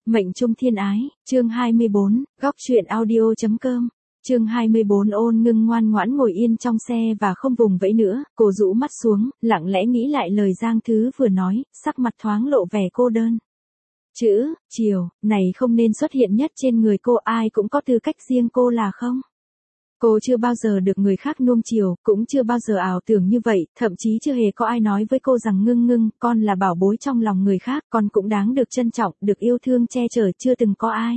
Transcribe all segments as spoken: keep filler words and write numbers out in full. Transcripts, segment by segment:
Mệnh trung thiên ái, chương hai mươi bốn, góc truyện audio.com. Chương hai mươi bốn. Ôn Ngưng ngoan ngoãn ngồi yên trong xe và không vùng vẫy nữa, cô rũ mắt xuống, lặng lẽ nghĩ lại lời Giang Thứ vừa nói, sắc mặt thoáng lộ vẻ cô đơn. Chữ, chiều, này không nên xuất hiện nhất trên người cô, ai cũng có tư cách riêng cô là không? Cô chưa bao giờ được người khác nuông chiều, cũng chưa bao giờ ảo tưởng như vậy, thậm chí chưa hề có ai nói với cô rằng Ngưng Ngưng, con là bảo bối trong lòng người khác, con cũng đáng được trân trọng, được yêu thương che chở, chưa từng có ai.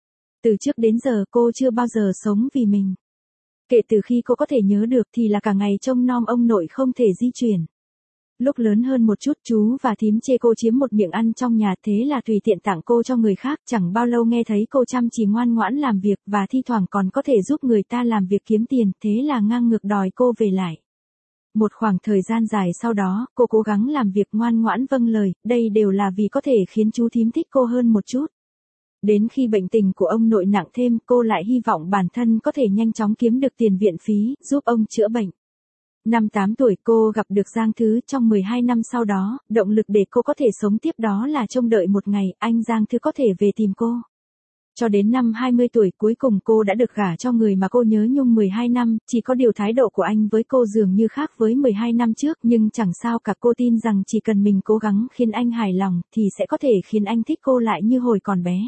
Từ trước đến giờ cô chưa bao giờ sống vì mình. Kể từ khi cô có thể nhớ được thì là cả ngày trông nom ông nội không thể di chuyển. Lúc lớn hơn một chút chú và thím chê cô chiếm một miệng ăn trong nhà, thế là tùy tiện tặng cô cho người khác, chẳng bao lâu nghe thấy cô chăm chỉ ngoan ngoãn làm việc và thi thoảng còn có thể giúp người ta làm việc kiếm tiền, thế là ngang ngược đòi cô về lại. Một khoảng thời gian dài sau đó, cô cố gắng làm việc ngoan ngoãn vâng lời, đây đều là vì có thể khiến chú thím thích cô hơn một chút. Đến khi bệnh tình của ông nội nặng thêm, cô lại hy vọng bản thân có thể nhanh chóng kiếm được tiền viện phí, giúp ông chữa bệnh. Năm tám tuổi cô gặp được Giang Thứ, trong mười hai năm sau đó, động lực để cô có thể sống tiếp đó là trông đợi một ngày, anh Giang Thứ có thể về tìm cô. Cho đến năm hai mươi tuổi cuối cùng cô đã được gả cho người mà cô nhớ nhung mười hai năm, chỉ có điều thái độ của anh với cô dường như khác với mười hai năm trước, nhưng chẳng sao cả, cô tin rằng chỉ cần mình cố gắng khiến anh hài lòng, thì sẽ có thể khiến anh thích cô lại như hồi còn bé.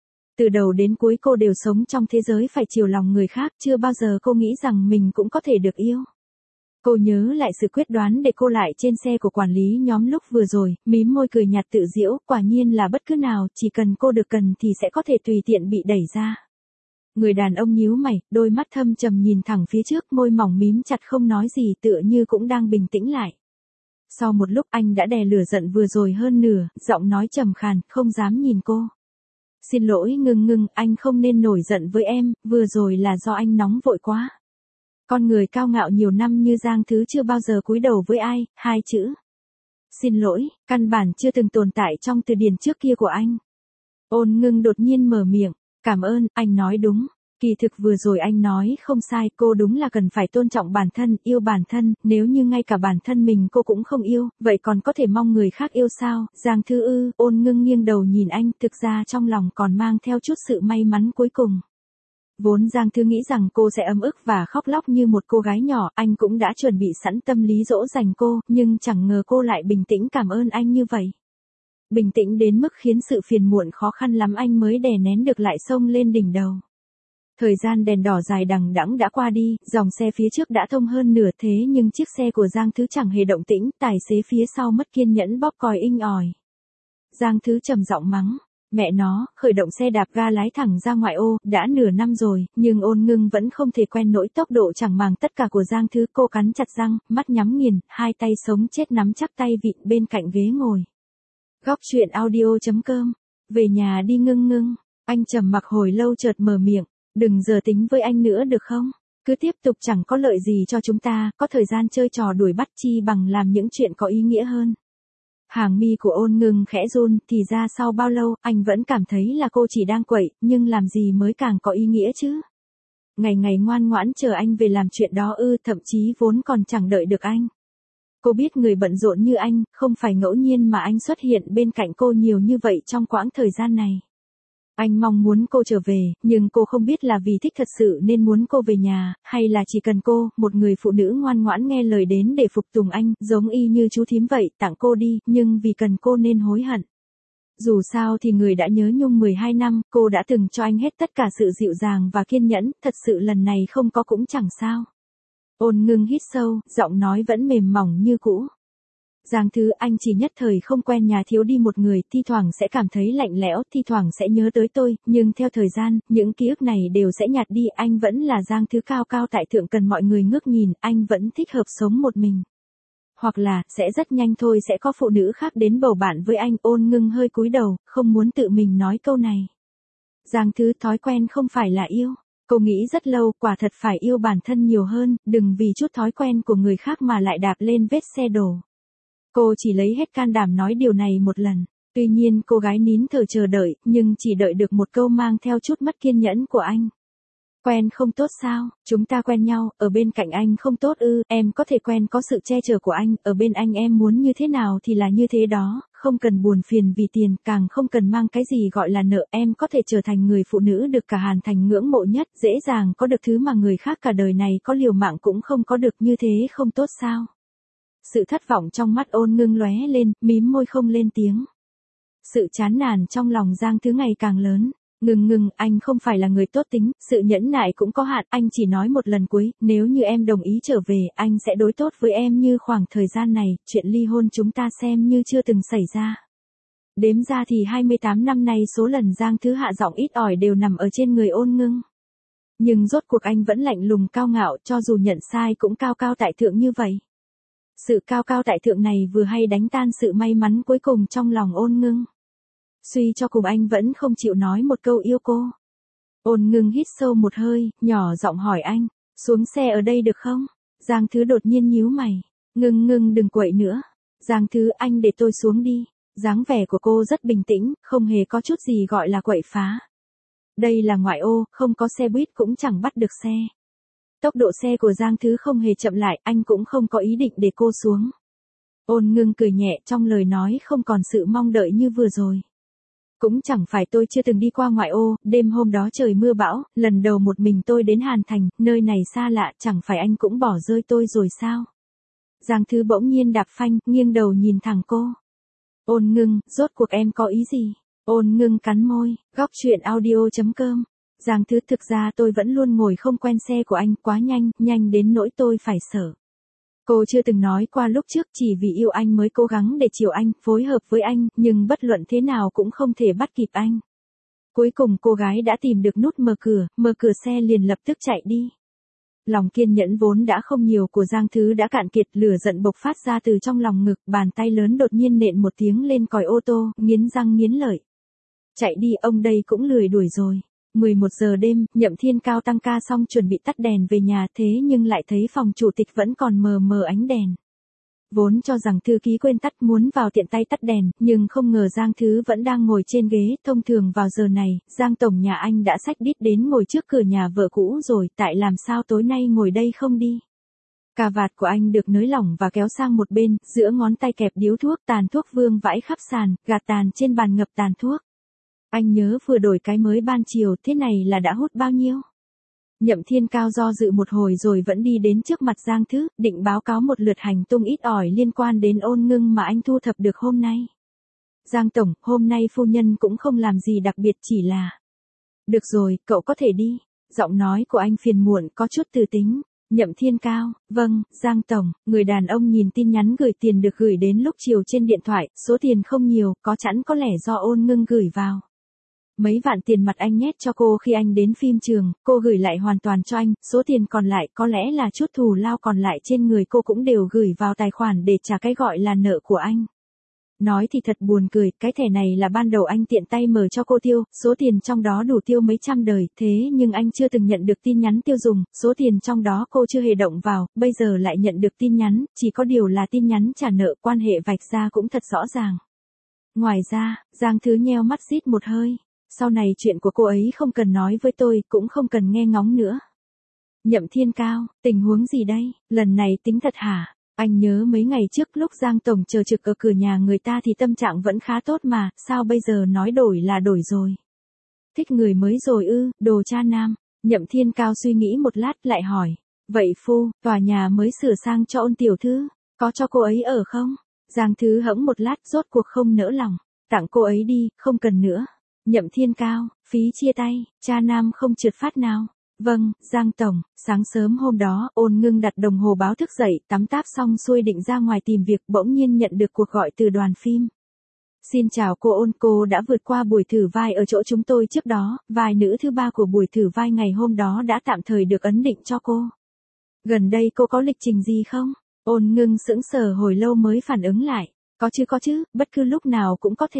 Từ đầu đến cuối cô đều sống trong thế giới phải chiều lòng người khác, chưa bao giờ cô nghĩ rằng mình cũng có thể được yêu. Cô nhớ lại sự quyết đoán để cô lại trên xe của quản lý nhóm lúc vừa rồi, mím môi cười nhạt tự giễu, quả nhiên là bất cứ nào, chỉ cần cô được cần thì sẽ có thể tùy tiện bị đẩy ra. Người đàn ông nhíu mày, đôi mắt thâm trầm nhìn thẳng phía trước, môi mỏng mím chặt không nói gì, tựa như cũng đang bình tĩnh lại. Sau một lúc anh đã đè lửa giận vừa rồi hơn nửa, giọng nói trầm khàn, không dám nhìn cô. Xin lỗi Ngưng Ngưng, anh không nên nổi giận với em, vừa rồi là do anh nóng vội quá. Con người cao ngạo nhiều năm như Giang Thứ chưa bao giờ cúi đầu với ai, hai chữ. Xin lỗi, căn bản chưa từng tồn tại trong từ điển trước kia của anh. Ôn Ngưng đột nhiên mở miệng, cảm ơn, anh nói đúng. Kỳ thực vừa rồi anh nói không sai, cô đúng là cần phải tôn trọng bản thân, yêu bản thân, nếu như ngay cả bản thân mình cô cũng không yêu, vậy còn có thể mong người khác yêu sao? Giang Thứ ư? Ôn Ngưng nghiêng đầu nhìn anh, thực ra trong lòng còn mang theo chút sự may mắn cuối cùng. Vốn Giang Thứ nghĩ rằng cô sẽ ấm ức và khóc lóc như một cô gái nhỏ, anh cũng đã chuẩn bị sẵn tâm lý dỗ dành cô, nhưng chẳng ngờ cô lại bình tĩnh cảm ơn anh như vậy. Bình tĩnh đến mức khiến sự phiền muộn khó khăn lắm anh mới đè nén được lại xông lên đỉnh đầu. Thời gian đèn đỏ dài đằng đẵng đã qua đi, dòng xe phía trước đã thông hơn nửa, thế nhưng chiếc xe của Giang Thứ chẳng hề động tĩnh, tài xế phía sau mất kiên nhẫn bóp còi inh ỏi. Giang Thứ trầm giọng mắng, mẹ nó, khởi động xe đạp ga lái thẳng ra ngoại ô, đã nửa năm rồi, nhưng Ôn Ngưng vẫn không thể quen nỗi tốc độ chẳng màng tất cả của Giang Thứ, cô cắn chặt răng, mắt nhắm nghiền, hai tay sống chết nắm chắc tay vịn bên cạnh ghế ngồi. Góc truyện audio.com, về nhà đi Ngưng Ngưng, anh trầm mặc hồi lâu chợt mở miệng. Đừng giờ tính với anh nữa được không? Cứ tiếp tục chẳng có lợi gì cho chúng ta, có thời gian chơi trò đuổi bắt chi bằng làm những chuyện có ý nghĩa hơn. Hàng mi của Ôn Ngưng khẽ run, thì ra sau bao lâu, anh vẫn cảm thấy là cô chỉ đang quậy, nhưng làm gì mới càng có ý nghĩa chứ? Ngày ngày ngoan ngoãn chờ anh về làm chuyện đó ư, thậm chí vốn còn chẳng đợi được anh. Cô biết người bận rộn như anh, không phải ngẫu nhiên mà anh xuất hiện bên cạnh cô nhiều như vậy trong quãng thời gian này. Anh mong muốn cô trở về, nhưng cô không biết là vì thích thật sự nên muốn cô về nhà, hay là chỉ cần cô, một người phụ nữ ngoan ngoãn nghe lời đến để phục tùng anh, giống y như chú thím vậy, tặng cô đi, nhưng vì cần cô nên hối hận. Dù sao thì người đã nhớ nhung mười hai năm, cô đã từng cho anh hết tất cả sự dịu dàng và kiên nhẫn, thật sự lần này không có cũng chẳng sao. Ôn Ngưng hít sâu, giọng nói vẫn mềm mỏng như cũ. Giang Thứ, anh chỉ nhất thời không quen nhà, thiếu đi một người, thi thoảng sẽ cảm thấy lạnh lẽo, thi thoảng sẽ nhớ tới tôi, nhưng theo thời gian, những ký ức này đều sẽ nhạt đi, anh vẫn là Giang Thứ cao cao tại thượng cần mọi người ngước nhìn, anh vẫn thích hợp sống một mình. Hoặc là, sẽ rất nhanh thôi sẽ có phụ nữ khác đến bầu bạn với anh. Ôn Ngưng hơi cúi đầu, không muốn tự mình nói câu này. Giang Thứ, thói quen không phải là yêu. Cô nghĩ rất lâu, quả thật phải yêu bản thân nhiều hơn, đừng vì chút thói quen của người khác mà lại đạp lên vết xe đổ. Cô chỉ lấy hết can đảm nói điều này một lần. Tuy nhiên cô gái nín thở chờ đợi, nhưng chỉ đợi được một câu mang theo chút mất kiên nhẫn của anh. Quen không tốt sao? Chúng ta quen nhau, ở bên cạnh anh không tốt ư? Em có thể quen có sự che chở của anh, ở bên anh em muốn như thế nào thì là như thế đó, không cần buồn phiền vì tiền, càng không cần mang cái gì gọi là nợ, em có thể trở thành người phụ nữ được cả Hàn Thành ngưỡng mộ nhất, dễ dàng có được thứ mà người khác cả đời này có liều mạng cũng không có được, như thế không tốt sao? Sự thất vọng trong mắt Ôn Ngưng lóe lên, mím môi không lên tiếng. Sự chán nản trong lòng Giang Thứ ngày càng lớn. Ngừng ngừng, anh không phải là người tốt tính, sự nhẫn nại cũng có hạn, anh chỉ nói một lần cuối, nếu như em đồng ý trở về, anh sẽ đối tốt với em như khoảng thời gian này, chuyện ly hôn chúng ta xem như chưa từng xảy ra. Đếm ra thì hai mươi tám năm nay số lần Giang Thứ hạ giọng ít ỏi đều nằm ở trên người Ôn Ngưng. Nhưng rốt cuộc anh vẫn lạnh lùng cao ngạo, cho dù nhận sai cũng cao cao tại thượng như vậy. Sự cao cao tại thượng này vừa hay đánh tan sự may mắn cuối cùng trong lòng Ôn Ngưng. Suy cho cùng anh vẫn không chịu nói một câu yêu cô. Ôn Ngưng hít sâu một hơi, nhỏ giọng hỏi anh, xuống xe ở đây được không? Giang Thứ đột nhiên nhíu mày, Ngưng Ngưng đừng quậy nữa. Giang Thứ, anh để tôi xuống đi. Dáng vẻ của cô rất bình tĩnh, không hề có chút gì gọi là quậy phá. Đây là ngoại ô, không có xe buýt cũng chẳng bắt được xe. Tốc độ xe của Giang Thứ không hề chậm lại, anh cũng không có ý định để cô xuống. Ôn Ngưng cười nhẹ, trong lời nói không còn sự mong đợi như vừa rồi. Cũng chẳng phải tôi chưa từng đi qua ngoại ô, đêm hôm đó trời mưa bão, lần đầu một mình tôi đến Hàn Thành, nơi này xa lạ, chẳng phải anh cũng bỏ rơi tôi rồi sao? Giang Thứ bỗng nhiên đạp phanh, nghiêng đầu nhìn thẳng cô. Ôn Ngưng, rốt cuộc em có ý gì? Ôn Ngưng cắn môi, góc chuyện audio chấm com. Giang Thứ, thực ra tôi vẫn luôn ngồi không quen xe của anh, quá nhanh, nhanh đến nỗi tôi phải sợ. Cô chưa từng nói qua lúc trước, chỉ vì yêu anh mới cố gắng để chiều anh, phối hợp với anh, nhưng bất luận thế nào cũng không thể bắt kịp anh. Cuối cùng cô gái đã tìm được nút mở cửa, mở cửa xe liền lập tức chạy đi. Lòng kiên nhẫn vốn đã không nhiều của Giang Thứ đã cạn kiệt, lửa giận bộc phát ra từ trong lòng ngực, bàn tay lớn đột nhiên nện một tiếng lên còi ô tô, nghiến răng nghiến lợi. Chạy đi, ông đây cũng lười đuổi rồi. mười một giờ đêm, Nhậm Thiên Cao tăng ca xong chuẩn bị tắt đèn về nhà, thế nhưng lại thấy phòng chủ tịch vẫn còn mờ mờ ánh đèn. Vốn cho rằng thư ký quên tắt muốn vào tiện tay tắt đèn, nhưng không ngờ Giang Thứ vẫn đang ngồi trên ghế, thông thường vào giờ này, Giang Tổng nhà anh đã xách đít đến ngồi trước cửa nhà vợ cũ rồi, tại làm sao tối nay ngồi đây không đi. Cà vạt của anh được nới lỏng và kéo sang một bên, giữa ngón tay kẹp điếu thuốc, tàn thuốc vương vãi khắp sàn, gạt tàn trên bàn ngập tàn thuốc. Anh nhớ vừa đổi cái mới ban chiều, thế này là đã hút bao nhiêu? Nhậm Thiên Cao do dự một hồi rồi vẫn đi đến trước mặt Giang Thứ, định báo cáo một lượt hành tung ít ỏi liên quan đến Ôn Ngưng mà anh thu thập được hôm nay. Giang Tổng, hôm nay phu nhân cũng không làm gì đặc biệt, chỉ là... Được rồi, cậu có thể đi. Giọng nói của anh phiền muộn, có chút từ tính. Nhậm Thiên Cao, vâng, Giang Tổng, người đàn ông nhìn tin nhắn gửi tiền được gửi đến lúc chiều trên điện thoại, số tiền không nhiều, có chẵn có lẽ do Ôn Ngưng gửi vào. Mấy vạn tiền mặt anh nhét cho cô khi anh đến phim trường, cô gửi lại hoàn toàn cho anh, số tiền còn lại có lẽ là chút thù lao còn lại trên người cô cũng đều gửi vào tài khoản để trả cái gọi là nợ của anh. Nói thì thật buồn cười, cái thẻ này là ban đầu anh tiện tay mở cho cô tiêu, số tiền trong đó đủ tiêu mấy trăm đời, thế nhưng anh chưa từng nhận được tin nhắn tiêu dùng, số tiền trong đó cô chưa hề động vào, bây giờ lại nhận được tin nhắn, chỉ có điều là tin nhắn trả nợ, quan hệ vạch ra cũng thật rõ ràng. Ngoài ra, Giang Thứ nheo mắt rít một hơi. Sau này chuyện của cô ấy không cần nói với tôi, cũng không cần nghe ngóng nữa. Nhậm Thiên Cao, tình huống gì đây, lần này tính thật hả? Anh nhớ mấy ngày trước lúc Giang Tổng chờ trực ở cửa nhà người ta thì tâm trạng vẫn khá tốt mà, sao bây giờ nói đổi là đổi rồi? Thích người mới rồi ư, đồ cha nam. Nhậm Thiên Cao suy nghĩ một lát lại hỏi. Vậy phu, tòa nhà mới sửa sang cho Ôn tiểu thư, có cho cô ấy ở không? Giang Thứ hẫng một lát rốt cuộc không nỡ lòng. Tặng cô ấy đi, không cần nữa. Nhậm Thiên Cao, phí chia tay, cha nam không trượt phát nào. Vâng, Giang Tổng, sáng sớm hôm đó, Ôn Ngưng đặt đồng hồ báo thức dậy, tắm táp xong xuôi định ra ngoài tìm việc, bỗng nhiên nhận được cuộc gọi từ đoàn phim. Xin chào cô Ôn, cô đã vượt qua buổi thử vai ở chỗ chúng tôi trước đó, vai nữ thứ ba của buổi thử vai ngày hôm đó đã tạm thời được ấn định cho cô. Gần đây cô có lịch trình gì không? Ôn Ngưng sững sờ hồi lâu mới phản ứng lại. Có chứ có chứ, bất cứ lúc nào cũng có thể.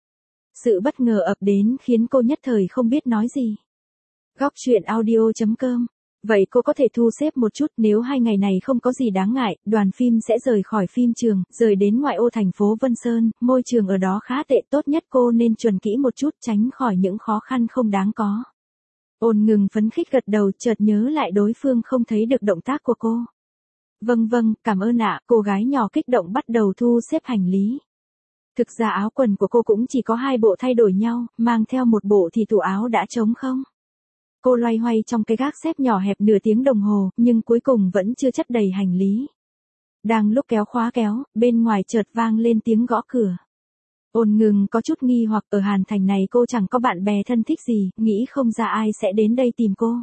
Sự bất ngờ ập đến khiến cô nhất thời không biết nói gì. Góc chuyện audio chấm com. Vậy cô có thể thu xếp một chút, nếu hai ngày này không có gì đáng ngại, đoàn phim sẽ rời khỏi phim trường, rời đến ngoại ô thành phố Vân Sơn, môi trường ở đó khá tệ, tốt nhất cô nên chuẩn kỹ một chút, tránh khỏi những khó khăn không đáng có. Ôn Ngưng phấn khích gật đầu, chợt nhớ lại đối phương không thấy được động tác của cô. Vâng vâng, cảm ơn ạ, cô gái nhỏ kích động bắt đầu thu xếp hành lý. Thực ra áo quần của cô cũng chỉ có hai bộ thay đổi nhau, mang theo một bộ thì tủ áo đã trống không. Cô loay hoay trong cái gác xếp nhỏ hẹp nửa tiếng đồng hồ, nhưng cuối cùng vẫn chưa chất đầy hành lý. Đang lúc kéo khóa kéo, bên ngoài chợt vang lên tiếng gõ cửa. Ôn Ngưng có chút nghi hoặc, ở Hàn Thành này cô chẳng có bạn bè thân thích gì, nghĩ không ra ai sẽ đến đây tìm cô.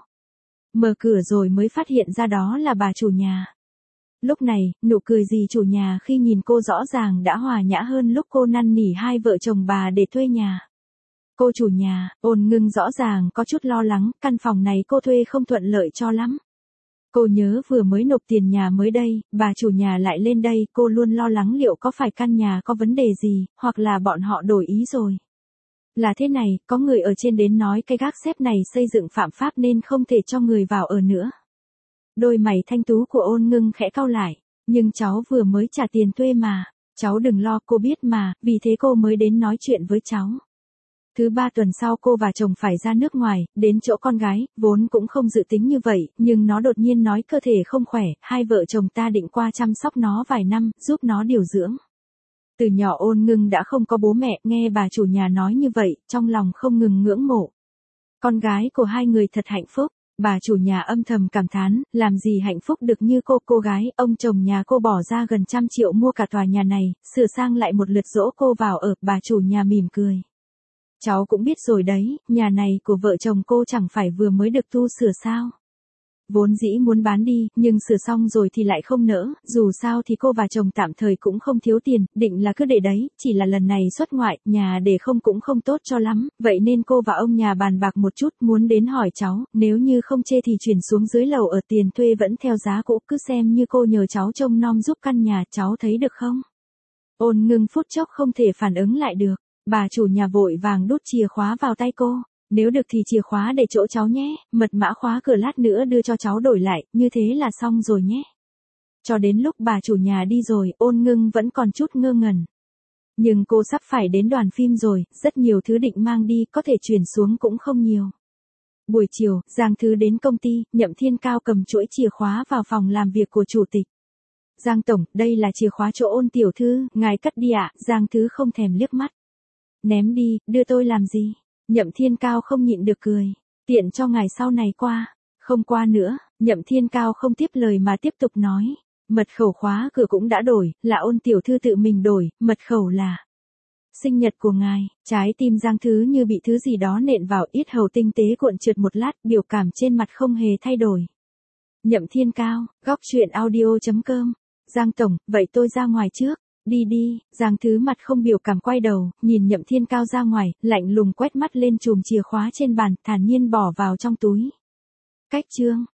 Mở cửa rồi mới phát hiện ra đó là bà chủ nhà. Lúc này, nụ cười dì chủ nhà khi nhìn cô rõ ràng đã hòa nhã hơn lúc cô năn nỉ hai vợ chồng bà để thuê nhà. Cô chủ nhà, Ôn Ngưng rõ ràng có chút lo lắng, căn phòng này cô thuê không thuận lợi cho lắm. Cô nhớ vừa mới nộp tiền nhà mới đây, bà chủ nhà lại lên đây, cô luôn lo lắng liệu có phải căn nhà có vấn đề gì, hoặc là bọn họ đổi ý rồi. Là thế này, có người ở trên đến nói cái gác xếp này xây dựng phạm pháp nên không thể cho người vào ở nữa. Đôi mày thanh tú của Ôn Ngưng khẽ cau lại, nhưng cháu vừa mới trả tiền thuê mà, cháu đừng lo, cô biết mà, vì thế cô mới đến nói chuyện với cháu. Thứ ba tuần sau cô và chồng phải ra nước ngoài, đến chỗ con gái, vốn cũng không dự tính như vậy, nhưng nó đột nhiên nói cơ thể không khỏe, hai vợ chồng ta định qua chăm sóc nó vài năm, giúp nó điều dưỡng. Từ nhỏ Ôn Ngưng đã không có bố mẹ, nghe bà chủ nhà nói như vậy, trong lòng không ngừng ngưỡng mộ. Con gái của hai người thật hạnh phúc. Bà chủ nhà âm thầm cảm thán, làm gì hạnh phúc được như cô, cô gái, ông chồng nhà cô bỏ ra gần trăm triệu mua cả tòa nhà này, sửa sang lại một lượt dỗ cô vào ở, bà chủ nhà mỉm cười. Cháu cũng biết rồi đấy, nhà này của vợ chồng cô chẳng phải vừa mới được tu sửa sao. Vốn dĩ muốn bán đi, nhưng sửa xong rồi thì lại không nỡ, dù sao thì cô và chồng tạm thời cũng không thiếu tiền, định là cứ để đấy, chỉ là lần này xuất ngoại, nhà để không cũng không tốt cho lắm, vậy nên cô và ông nhà bàn bạc một chút, muốn đến hỏi cháu, nếu như không chê thì chuyển xuống dưới lầu ở, tiền thuê vẫn theo giá cũ, cứ xem như cô nhờ cháu trông nom giúp căn nhà, cháu thấy được không? Ôn Ngưng phút chốc không thể phản ứng lại được, bà chủ nhà vội vàng đút chìa khóa vào tay cô. Nếu được thì chìa khóa để chỗ cháu nhé, mật mã khóa cửa lát nữa đưa cho cháu đổi lại, như thế là xong rồi nhé. Cho đến lúc bà chủ nhà đi rồi, Ôn Ngưng vẫn còn chút ngơ ngẩn. Nhưng cô sắp phải đến đoàn phim rồi, rất nhiều thứ định mang đi, có thể chuyển xuống cũng không nhiều. Buổi chiều, Giang Thứ đến công ty, Nhậm Thiên Cao cầm chuỗi chìa khóa vào phòng làm việc của chủ tịch. Giang tổng, đây là chìa khóa chỗ Ôn tiểu thư, ngài cất đi ạ. Giang Thứ không thèm liếc mắt. Ném đi, đưa tôi làm gì? Nhậm Thiên Cao không nhịn được cười. Tiện cho ngài sau này qua. Không qua nữa, Nhậm Thiên Cao không tiếp lời mà tiếp tục nói. Mật khẩu khóa cửa cũng đã đổi, là Ôn tiểu thư tự mình đổi, mật khẩu là sinh nhật của ngài. Trái tim Giang Thứ như bị thứ gì đó nện vào, yết hầu tinh tế cuộn trượt một lát, biểu cảm trên mặt không hề thay đổi. Nhậm Thiên Cao, góc truyện audio chấm com. Giang tổng, vậy tôi ra ngoài trước. Đi đi, Giang Thứ mặt không biểu cảm quay đầu, nhìn Nhậm Thiên Cao ra ngoài, lạnh lùng quét mắt lên chùm chìa khóa trên bàn, thản nhiên bỏ vào trong túi. Cách chương